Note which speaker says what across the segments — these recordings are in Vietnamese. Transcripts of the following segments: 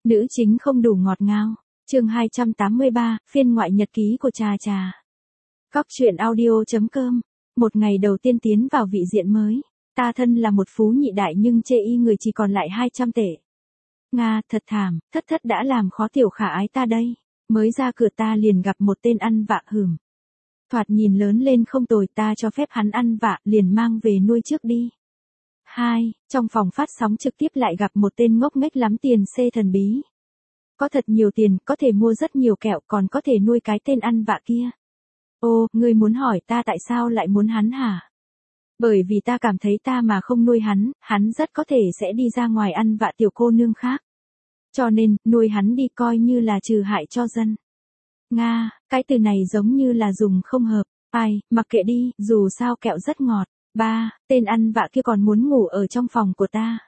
Speaker 1: Nữ chính không đủ ngọt ngào. Chương 283, phiên ngoại nhật ký của Trà Trà. Góc truyện audio.com. Một ngày đầu tiên tiến vào vị diện mới, ta thân là một phú nhị đại nhưng chê y người chỉ còn lại 200 tệ. Nga, thật thảm, thất thất đã làm khó tiểu khả ái ta đây. Mới ra cửa ta liền gặp một tên ăn vạ hửm. Thoạt nhìn lớn lên không tồi, ta cho phép hắn ăn vạ, liền mang về nuôi trước đi. 2. Trong phòng phát sóng trực tiếp lại gặp một tên ngốc nghếch lắm tiền xê thần bí. Có thật nhiều tiền, có thể mua rất nhiều kẹo, còn có thể nuôi cái tên ăn vạ kia. Ô, ngươi muốn hỏi ta tại sao lại muốn hắn hả? Bởi vì ta cảm thấy ta mà không nuôi hắn rất có thể sẽ đi ra ngoài ăn vạ tiểu cô nương khác. Cho nên, nuôi hắn đi coi như là trừ hại cho dân. Nga, cái từ này giống như là dùng không hợp. Ai, mặc kệ đi, dù sao kẹo rất ngọt. 3. Tên ăn vạ kia còn muốn ngủ ở trong phòng của ta.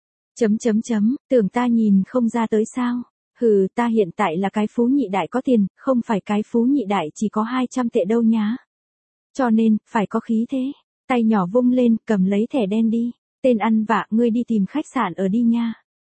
Speaker 1: Tưởng ta nhìn không ra tới sao? Hừ, ta hiện tại là cái phú nhị đại có tiền, không phải cái phú nhị đại chỉ có 200 tệ đâu nhá. Cho nên, phải có khí thế. Tay nhỏ vung lên, cầm lấy thẻ đen đi. Tên ăn vạ, ngươi đi tìm khách sạn ở đi nha.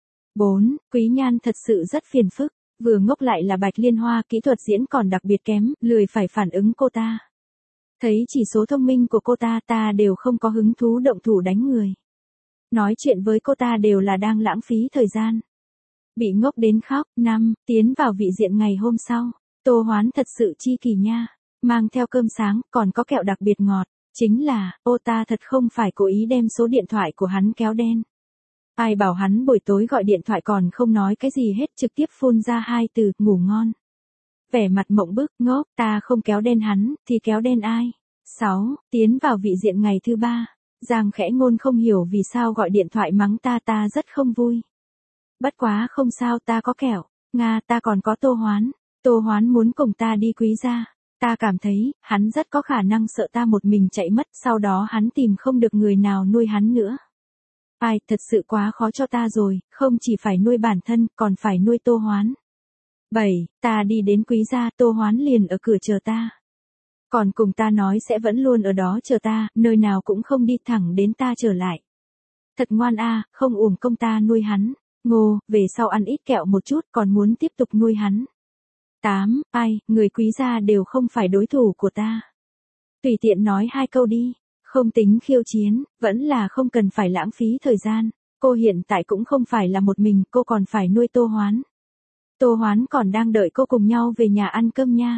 Speaker 1: 4. Quý Nhan thật sự rất phiền phức. Vừa ngốc lại là Bạch Liên Hoa, kỹ thuật diễn còn đặc biệt kém, lười phải phản ứng cô ta. Thấy chỉ số thông minh của cô ta đều không có hứng thú động thủ đánh người. Nói chuyện với cô ta đều là đang lãng phí thời gian. Bị ngốc đến khóc. 5. Tiến vào vị diện ngày hôm sau. Tô Hoán thật sự chi kỳ nha. Mang theo cơm sáng, còn có kẹo đặc biệt ngọt. Chính là, ta thật không phải cố ý đem số điện thoại của hắn kéo đen. Ai bảo hắn buổi tối gọi điện thoại còn không nói cái gì hết, trực tiếp phun ra 2 từ, ngủ ngon. Vẻ mặt mộng bức, ngốc, ta không kéo đen hắn, thì kéo đen ai? 6. Tiến vào vị diện ngày thứ 3. Giang Khẽ Ngôn không hiểu vì sao gọi điện thoại mắng ta rất không vui. Bất quá không sao, ta có kẹo. Nga, ta còn có Tô Hoán. Tô Hoán muốn cùng ta đi Quý gia. Ta cảm thấy, hắn rất có khả năng sợ ta một mình chạy mất, sau đó hắn tìm không được người nào nuôi hắn nữa. Ai, thật sự quá khó cho ta rồi, không chỉ phải nuôi bản thân, còn phải nuôi Tô Hoán. 7. Ta đi đến Quý gia, Tô Hoán liền ở cửa chờ ta. Còn cùng ta nói sẽ vẫn luôn ở đó chờ ta, nơi nào cũng không đi, thẳng đến ta trở lại. Thật ngoan a, không uổng công ta nuôi hắn. Ngô, về sau ăn ít kẹo một chút, còn muốn tiếp tục nuôi hắn. 8. Ai, người Quý gia đều không phải đối thủ của ta. Tùy tiện nói 2 câu đi, không tính khiêu chiến, vẫn là không cần phải lãng phí thời gian. Cô hiện tại cũng không phải là một mình, cô còn phải nuôi Tô Hoán. Tô Hoán còn đang đợi cô cùng nhau về nhà ăn cơm nha.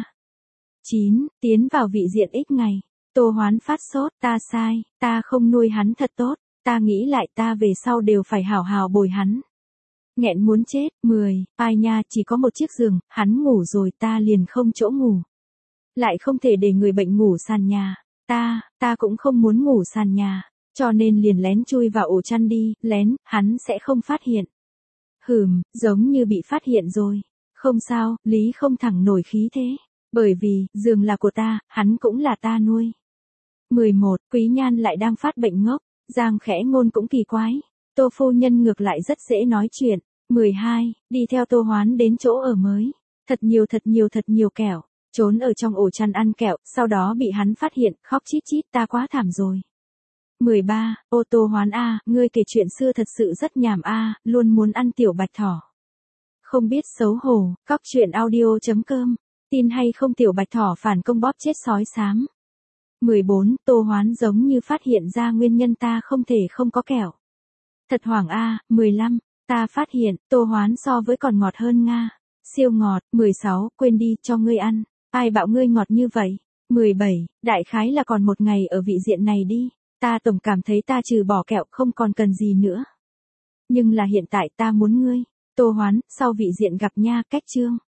Speaker 1: 9. Tiến vào vị diện ít ngày. Tô Hoán phát sốt, ta sai, ta không nuôi hắn thật tốt, ta nghĩ lại ta về sau đều phải hảo hảo bồi hắn. Nghẹn muốn chết. 10. Ai nha, chỉ có một chiếc giường, hắn ngủ rồi ta liền không chỗ ngủ. Lại không thể để người bệnh ngủ sàn nhà. Ta cũng không muốn ngủ sàn nhà, cho nên liền lén chui vào ổ chăn đi, lén, hắn sẽ không phát hiện. Giống như bị phát hiện rồi. Không sao, lý không thẳng nổi khí thế. Bởi vì, giường là của ta, hắn cũng là ta nuôi. 11. Quý Nhan lại đang phát bệnh ngốc. Giang Khẽ Ngôn cũng kỳ quái. Tô phu nhân ngược lại rất dễ nói chuyện. 12. Đi theo Tô Hoán đến chỗ ở mới. Thật nhiều kẹo. Trốn ở trong ổ chăn ăn kẹo, sau đó bị hắn phát hiện, khóc chít chít, ta quá thảm rồi. 13. Ô Tô Hoán a, ngươi kể chuyện xưa thật sự rất nhảm a, luôn muốn ăn tiểu bạch thỏ. Không biết xấu hổ. Góc truyện audio.com. Tin hay không tiểu bạch thỏ phản công bóp chết sói xám. 14. Tô Hoán giống như phát hiện ra nguyên nhân ta không thể không có kẹo. Thật hoảng a. 15. Ta phát hiện, Tô Hoán so với còn ngọt hơn Nga. Siêu ngọt. 16. Quên đi, cho ngươi ăn. Ai bảo ngươi ngọt như vậy? 17. Đại khái là còn một ngày ở vị diện này đi. Ta tổng cảm thấy ta trừ bỏ kẹo không còn cần gì nữa. Nhưng là hiện tại ta muốn ngươi. Tô Hoán, sau vị diện gặp nha, cách chương.